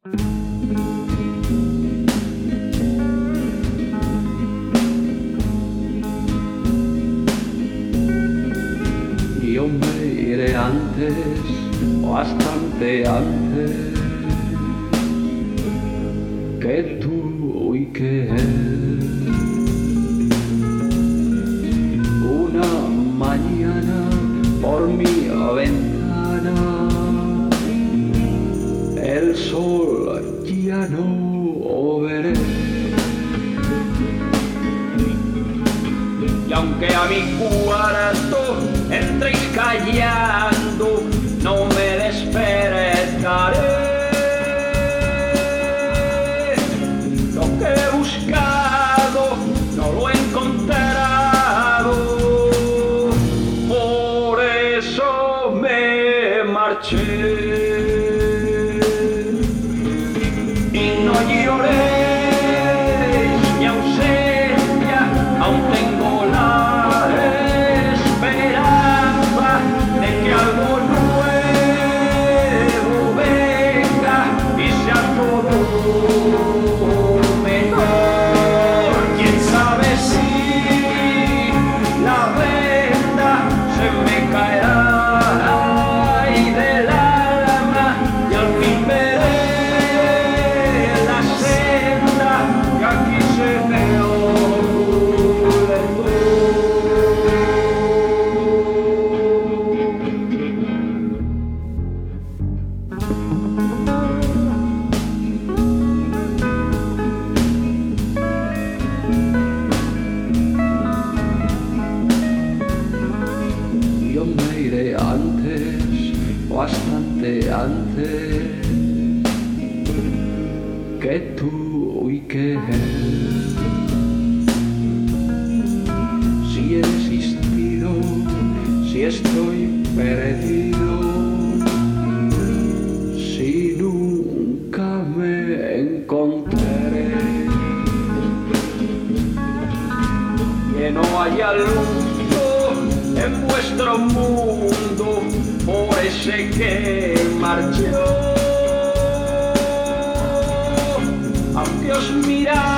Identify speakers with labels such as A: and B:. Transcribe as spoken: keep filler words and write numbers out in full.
A: Yo me iré antes, bastante antes, que tú y que él. Una mañana por mi ventana, el sol ya no veré. Y aunque a mi cuarto entréis callando, no me despertaré. Lo que he buscado no lo he encontrado, por eso me marché. Y no lloréis mi ausencia, aún tengo la esperanza de que algo nuevo venga y sea todo mejor. Quién sabe si la venda se me caerá y del alma y al fin veré la senda que aquí se me ocultó. Yo me iré antes, bastante antes, que tú y que él. Si he existido, si estoy perdido, si nunca me encontraré, que no haya luz en vuestro mundo por ese que marchó, aunque os miráis